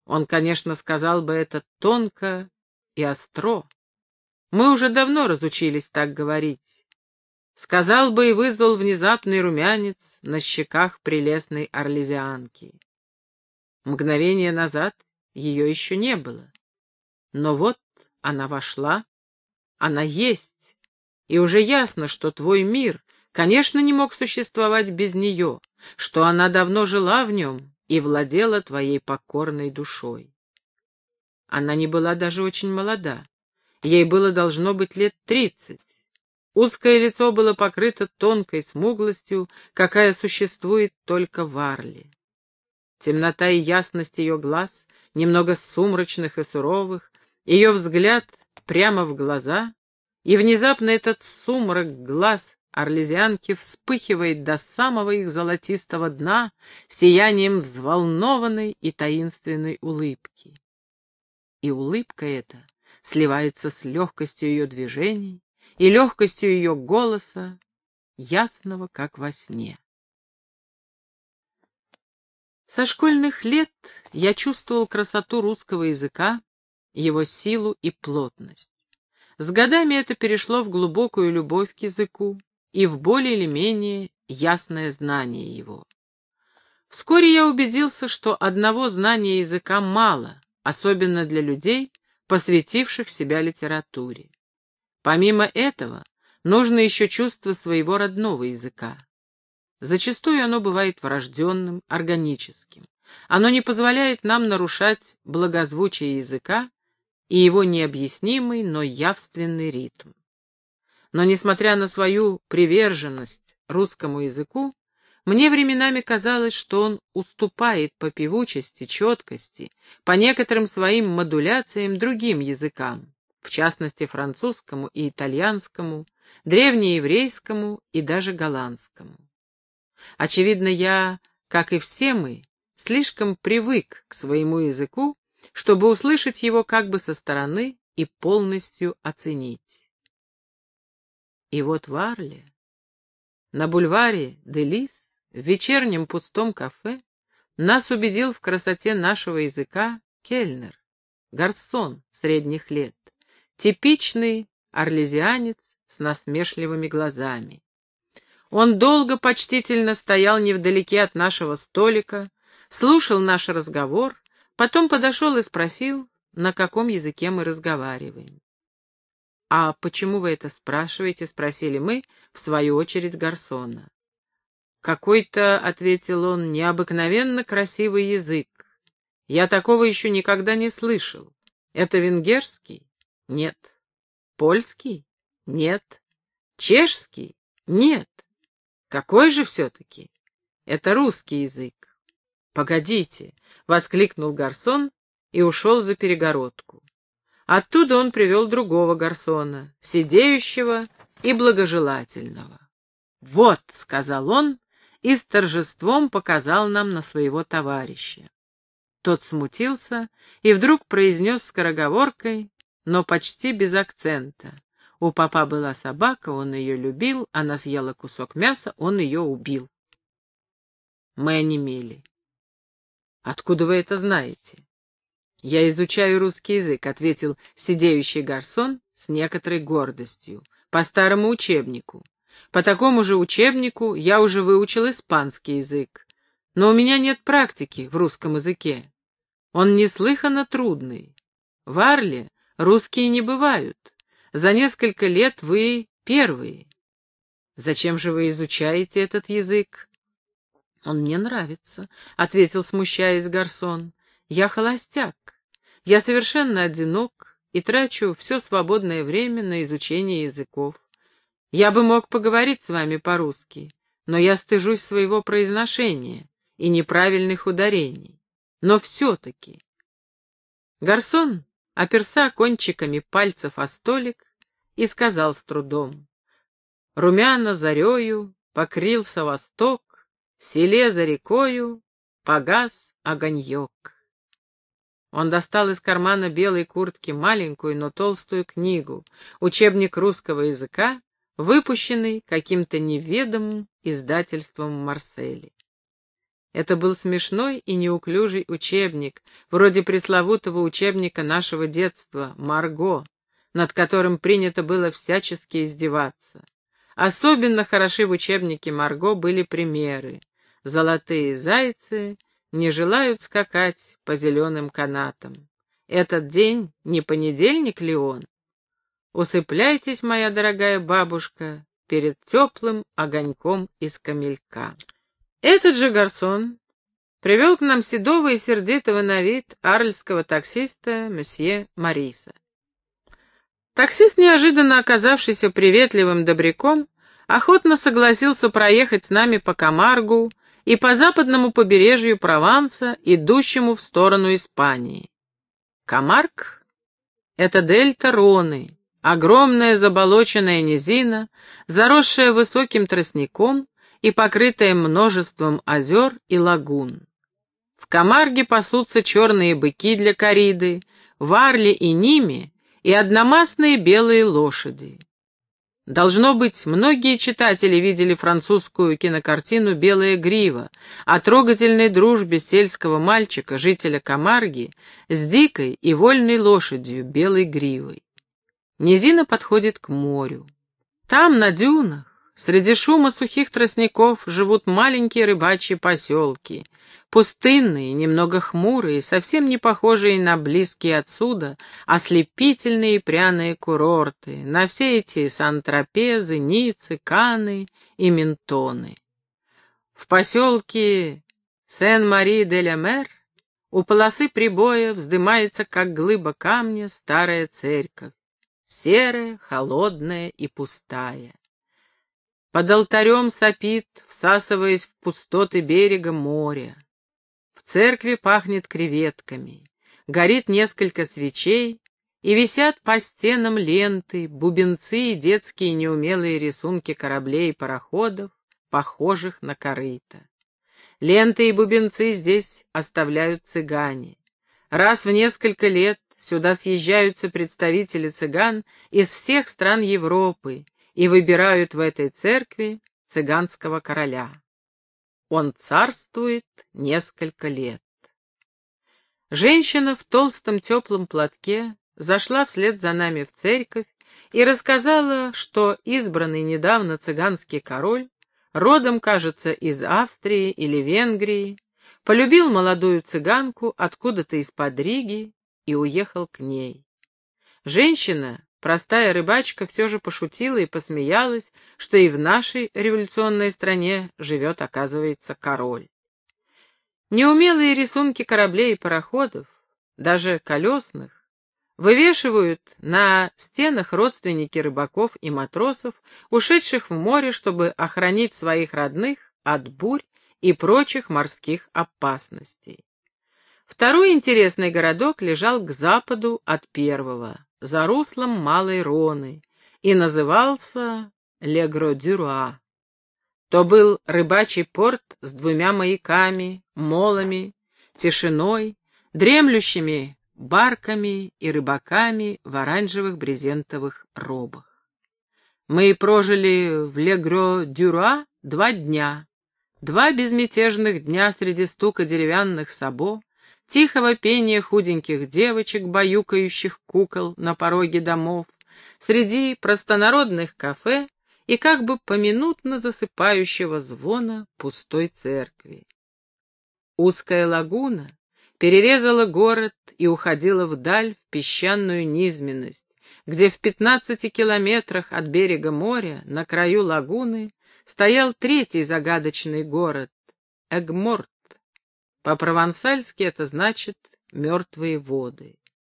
Он, конечно, сказал бы это тонко и остро. Мы уже давно разучились так говорить. Сказал бы и вызвал внезапный румянец на щеках прелестной орлезианки. Мгновение назад ее еще не было. Но вот она вошла, она есть, и уже ясно, что твой мир, конечно, не мог существовать без нее, что она давно жила в нем и владела твоей покорной душой. Она не была даже очень молода, ей было должно быть лет 30. Узкое лицо было покрыто тонкой смуглостью, какая существует только в Арле. Темнота и ясность ее глаз, немного сумрачных и суровых, ее взгляд прямо в глаза, и внезапно этот сумрак глаз орлезианки вспыхивает до самого их золотистого дна сиянием взволнованной и таинственной улыбки. И улыбка эта сливается с легкостью ее движений и легкостью ее голоса, ясного, как во сне. Со школьных лет я чувствовал красоту русского языка, его силу и плотность. С годами это перешло в глубокую любовь к языку и в более или менее ясное знание его. Вскоре я убедился, что одного знания языка мало, особенно для людей, посвятивших себя литературе. Помимо этого, нужно еще чувство своего родного языка. Зачастую оно бывает врожденным, органическим. Оно не позволяет нам нарушать благозвучие языка и его необъяснимый, но явственный ритм. Но, несмотря на свою приверженность русскому языку, мне временами казалось, что он уступает по певучести, четкости, по некоторым своим модуляциям другим языкам, в частности французскому и итальянскому, древнееврейскому и даже голландскому. Очевидно, я, как и все мы, слишком привык к своему языку, чтобы услышать его как бы со стороны и полностью оценить. И вот в Арле, на бульваре де Лис, в вечернем пустом кафе, нас убедил в красоте нашего языка кельнер, гарсон средних лет, типичный орлезианец с насмешливыми глазами. Он долго почтительно стоял невдалеке от нашего столика, слушал наш разговор, потом подошел и спросил, на каком языке мы разговариваем. «А почему вы это спрашиваете?» — спросили мы, в свою очередь, гарсона. «Какой-то, — ответил он, — необыкновенно красивый язык. Я такого еще никогда не слышал. Это венгерский? Нет. Польский? Нет. Чешский? Нет. Какой же все-таки? Это русский язык». «Погодите!» — воскликнул гарсон и ушел за перегородку. Оттуда он привел другого гарсона, сидеющего и благожелательного. «Вот», — сказал он, и с торжеством показал нам на своего товарища. Тот смутился и вдруг произнес скороговоркой, но почти без акцента. У папа была собака, он ее любил, она съела кусок мяса, он ее убил. Мы онемели. «Откуда вы это знаете?» «Я изучаю русский язык», — ответил сидеющий гарсон с некоторой гордостью, «по старому учебнику. По такому же учебнику я уже выучил испанский язык, но у меня нет практики в русском языке. Он неслыханно трудный. В Арле русские не бывают. За несколько лет вы первые. Зачем же вы изучаете этот язык?» «Он мне нравится», — ответил, смущаясь гарсон. «Я холостяк. Я совершенно одинок и трачу все свободное время на изучение языков. Я бы мог поговорить с вами по-русски, но я стыжусь своего произношения и неправильных ударений. Но все-таки...» Гарсон оперся кончиками пальцев о столик и сказал с трудом: «Румяно зарею покрился восток, в селе за рекою погас огоньек». Он достал из кармана белой куртки маленькую, но толстую книгу, учебник русского языка, выпущенный каким-то неведомым издательством в Марселе. Это был смешной и неуклюжий учебник, вроде пресловутого учебника нашего детства «Марго», над которым принято было всячески издеваться. Особенно хороши в учебнике Марго были примеры. Золотые зайцы не желают скакать по зеленым канатам. Этот день не понедельник ли он? Усыпляйтесь, моя дорогая бабушка, перед теплым огоньком из камелька. Этот же гарсон привел к нам седого и сердитого на вид арльского таксиста месье Мариса. Таксист, неожиданно оказавшийся приветливым добряком, охотно согласился проехать с нами по Камаргу и по западному побережью Прованса, идущему в сторону Испании. Камарг — это дельта Роны, огромная заболоченная низина, заросшая высоким тростником и покрытая множеством озер и лагун. В Камарге пасутся черные быки для кориды, варли и ними и одномастные белые лошади. Должно быть, многие читатели видели французскую кинокартину «Белая грива» о трогательной дружбе сельского мальчика, жителя Камарги, с дикой и вольной лошадью белой гривой. Низина подходит к морю. Там, на дюнах, среди шума сухих тростников, живут маленькие рыбачьи поселки, пустынные, немного хмурые, совсем не похожие на близкие отсюда, ослепительные пряные курорты, на все эти Сан-Тропезы, Ниццы, Каны и Ментоны. В поселке Сен-Мари-де-ля-Мер у полосы прибоя вздымается, как глыба камня, старая церковь, серая, холодная и пустая. Под алтарем сопит, всасываясь в пустоты берега, море. В церкви пахнет креветками, горит несколько свечей, и висят по стенам ленты, бубенцы и детские неумелые рисунки кораблей и пароходов, похожих на корыто. Ленты и бубенцы здесь оставляют цыгане. Раз в несколько лет сюда съезжаются представители цыган из всех стран Европы и выбирают в этой церкви цыганского короля. Он царствует несколько лет. Женщина в толстом теплом платке зашла вслед за нами в церковь и рассказала, что избранный недавно цыганский король, родом, кажется, из Австрии или Венгрии, полюбил молодую цыганку откуда-то из-под Риги и уехал к ней. Женщина, простая рыбачка, все же пошутила и посмеялась, что и в нашей революционной стране живет, оказывается, король. Неумелые рисунки кораблей и пароходов, даже колесных, вывешивают на стенах родственники рыбаков и матросов, ушедших в море, чтобы охранить своих родных от бурь и прочих морских опасностей. Второй интересный городок лежал к западу от первого, за руслом Малой Роны, и назывался Ле-Гро-Дюруа. То был рыбачий порт с двумя маяками, молами, тишиной, дремлющими барками и рыбаками в оранжевых брезентовых робах. Мы прожили в Ле-Гро-Дюруа 2 дня, 2 безмятежных дня среди стука деревянных сабо, тихого пения худеньких девочек, баюкающих кукол на пороге домов, среди простонародных кафе и как бы поминутно засыпающего звона пустой церкви. Узкая лагуна перерезала город и уходила вдаль в песчаную низменность, где в 15 километрах от берега моря на краю лагуны стоял третий загадочный город — Эгморт. По-провансальски это значит «мертвые воды».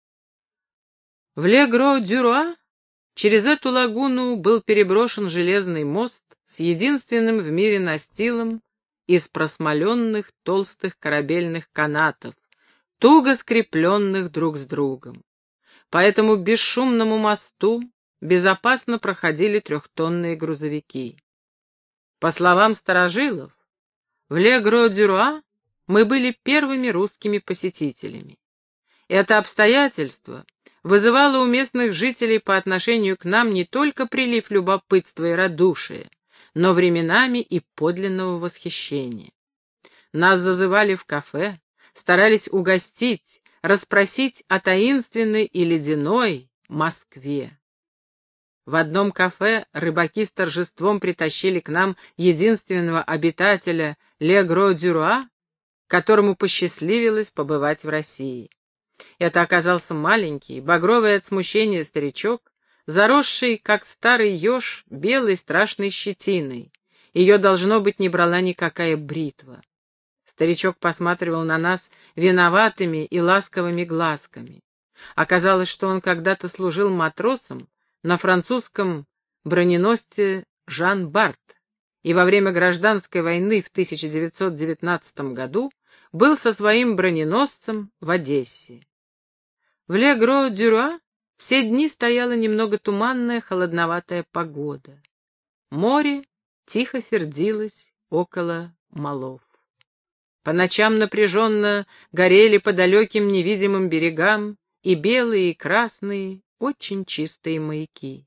В Ле-Гро-Дюруа через эту лагуну был переброшен железный мост с единственным в мире настилом из просмоленных толстых корабельных канатов, туго скрепленных друг с другом. По этому бесшумному мосту безопасно проходили 3-тонные грузовики. По словам старожилов, в Ле-Гро-Дюруа мы были первыми русскими посетителями. Это обстоятельство вызывало у местных жителей по отношению к нам не только прилив любопытства и радушия, но временами и подлинного восхищения. Нас зазывали в кафе, старались угостить, расспросить о таинственной и ледяной Москве. В одном кафе рыбаки с торжеством притащили к нам единственного обитателя Ле-Гро-Дюруа, которому посчастливилось побывать в России. Это оказался маленький, багровый от смущения старичок, заросший, как старый еж, белой страшной щетиной. Ее, должно быть, не брала никакая бритва. Старичок посматривал на нас виноватыми и ласковыми глазками. Оказалось, что он когда-то служил матросом на французском броненосце «Жан Барт» и во время гражданской войны в 1919 году был со своим броненосцем в Одессе. В Ле-Гро-Дюруа все дни стояла немного туманная, холодноватая погода. Море тихо сердилось около молов. По ночам напряженно горели по далеким невидимым берегам и белые, и красные, очень чистые маяки.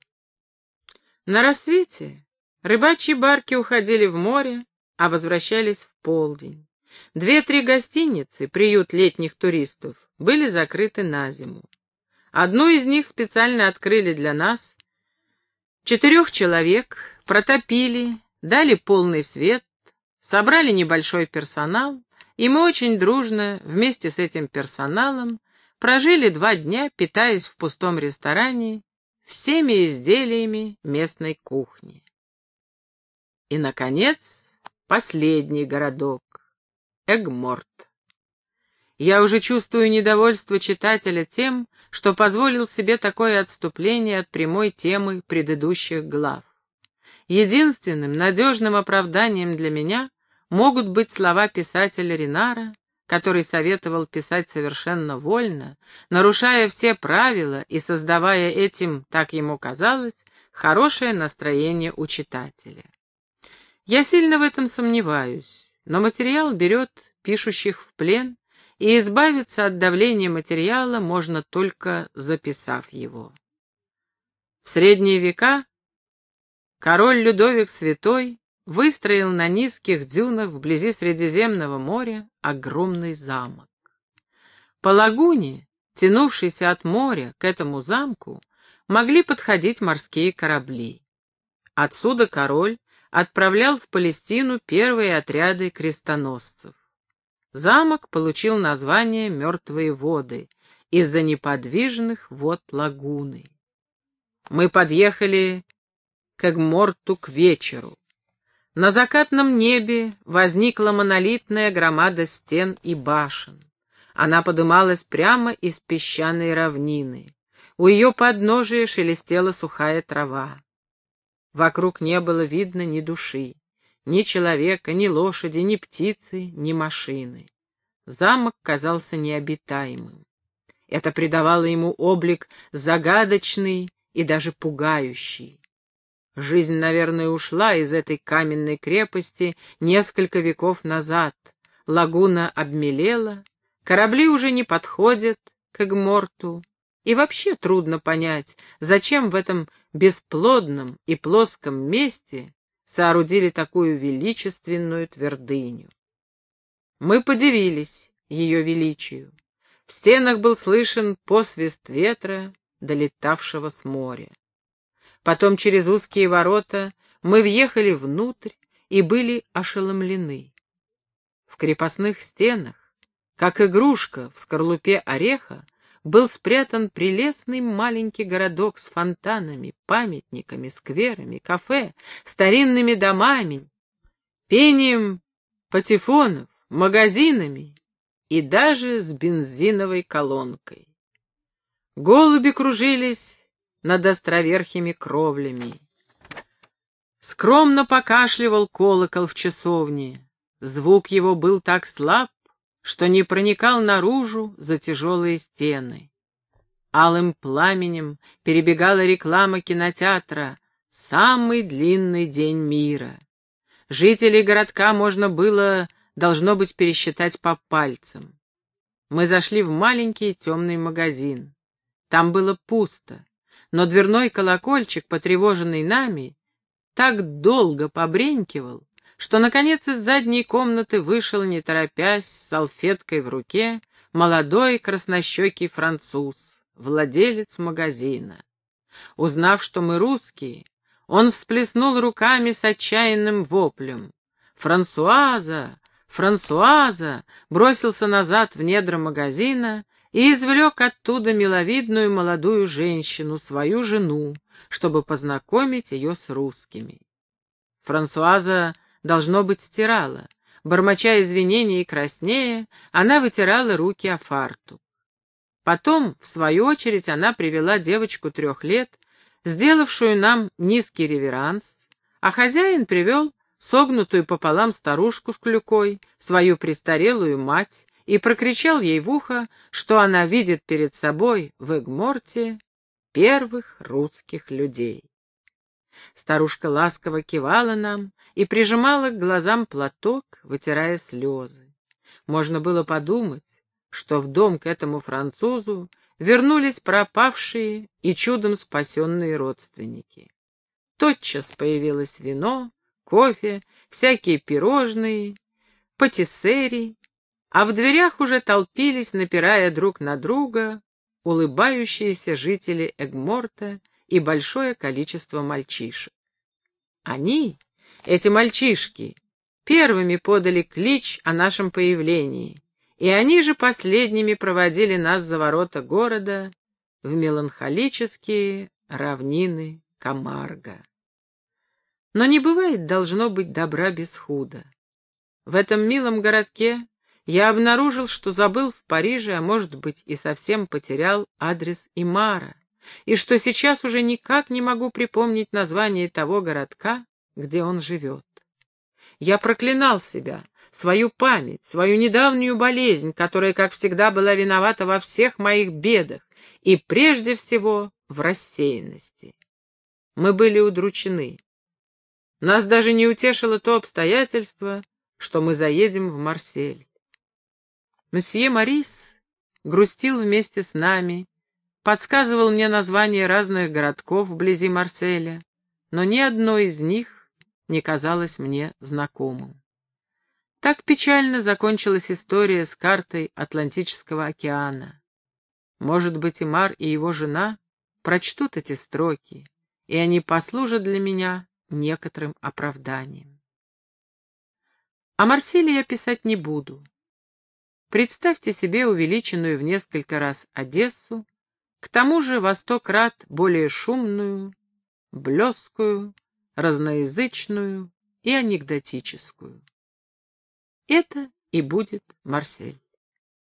На рассвете рыбачьи барки уходили в море, а возвращались в полдень. 2-3 гостиницы, приют летних туристов, были закрыты на зиму. Одну из них специально открыли для нас. 4 человек протопили, дали полный свет, собрали небольшой персонал, и мы очень дружно вместе с этим персоналом прожили 2 дня, питаясь в пустом ресторане всеми изделиями местной кухни. И, наконец, последний городок — Эгморт. Я уже чувствую недовольство читателя тем, что позволил себе такое отступление от прямой темы предыдущих глав. Единственным надежным оправданием для меня могут быть слова писателя Ренара, который советовал писать совершенно вольно, нарушая все правила и создавая этим, так ему казалось, хорошее настроение у читателя. Я сильно в этом сомневаюсь, но материал берет пишущих в плен, и избавиться от давления материала можно только записав его. В средние века король Людовик Святой выстроил на низких дюнах вблизи Средиземного моря огромный замок. По лагуне, тянувшейся от моря к этому замку, могли подходить морские корабли. Отсюда король отправлял в Палестину первые отряды крестоносцев. Замок получил название «Мертвые воды» из-за неподвижных вод лагуны. Мы подъехали к Эгморту к вечеру. На закатном небе возникла монолитная громада стен и башен. Она подымалась прямо из песчаной равнины. У ее подножия шелестела сухая трава. Вокруг не было видно ни души, ни человека, ни лошади, ни птицы, ни машины. Замок казался необитаемым. Это придавало ему облик загадочный и даже пугающий. Жизнь, наверное, ушла из этой каменной крепости несколько веков назад. Лагуна обмелела, корабли уже не подходят к Эгморту, и вообще трудно понять, зачем в этом бесплодном и плоском месте соорудили такую величественную твердыню. Мы подивились ее величию. В стенах был слышен посвист ветра, долетавшего с моря. Потом через узкие ворота мы въехали внутрь и были ошеломлены. В крепостных стенах, как игрушка в скорлупе ореха, был спрятан прелестный маленький городок с фонтанами, памятниками, скверами, кафе, старинными домами, пением патефонов, магазинами и даже с бензиновой колонкой. Голуби кружились над островерхими кровлями. Скромно покашливал колокол в часовне. Звук его был так слаб, что не проникал наружу за тяжелые стены. Алым пламенем перебегала реклама кинотеатра «Самый длинный день мира». Жителей городка можно было, должно быть, пересчитать по пальцам. Мы зашли в маленький темный магазин. Там было пусто, но дверной колокольчик, потревоженный нами, так долго побренькивал, что, наконец, из задней комнаты вышел, не торопясь, с салфеткой в руке, молодой краснощекий француз, владелец магазина. Узнав, что мы русские, он всплеснул руками с отчаянным воплем. «Франсуаза! Франсуаза!» бросился назад в недра магазина и извлек оттуда миловидную молодую женщину, свою жену, чтобы познакомить ее с русскими. Франсуаза, должно быть, стирала. Бормоча извинения и краснея, она вытирала руки о фартук. Потом, в свою очередь, она привела девочку 3 лет, сделавшую нам низкий реверанс, а хозяин привел согнутую пополам старушку с клюкой, свою престарелую мать, и прокричал ей в ухо, что она видит перед собой в Эгморте первых русских людей. Старушка ласково кивала нам и прижимала к глазам платок, вытирая слезы. Можно было подумать, что в дом к этому французу вернулись пропавшие и чудом спасенные родственники. Тотчас появилось вино, кофе, всякие пирожные, патиссери, а в дверях уже толпились, напирая друг на друга, улыбающиеся жители Эгморта и большое количество мальчишек. Они, эти мальчишки, первыми подали клич о нашем появлении, и они же последними проводили нас за ворота города в меланхолические равнины Камарго. Но не бывает, должно быть, добра без худа. В этом милом городке я обнаружил, что забыл в Париже, а может быть и совсем потерял адрес Имара, и что сейчас уже никак не могу припомнить название того городка, где он живет. Я проклинал себя, свою память, свою недавнюю болезнь, которая, как всегда, была виновата во всех моих бедах, и прежде всего в рассеянности. Мы были удручены. Нас даже не утешило то обстоятельство, что мы заедем в Марсель. Мсье Морис грустил вместе с нами, подсказывал мне названия разных городков вблизи Марселя, но ни одно из них не казалось мне знакомым. Так печально закончилась история с картой Атлантического океана. Может быть, Имар и его жена прочтут эти строки, и они послужат для меня некоторым оправданием. О Марселе я писать не буду. Представьте себе увеличенную в несколько раз Одессу, к тому же во 100 крат более шумную, блескую, разноязычную и анекдотическую. Это и будет Марсель.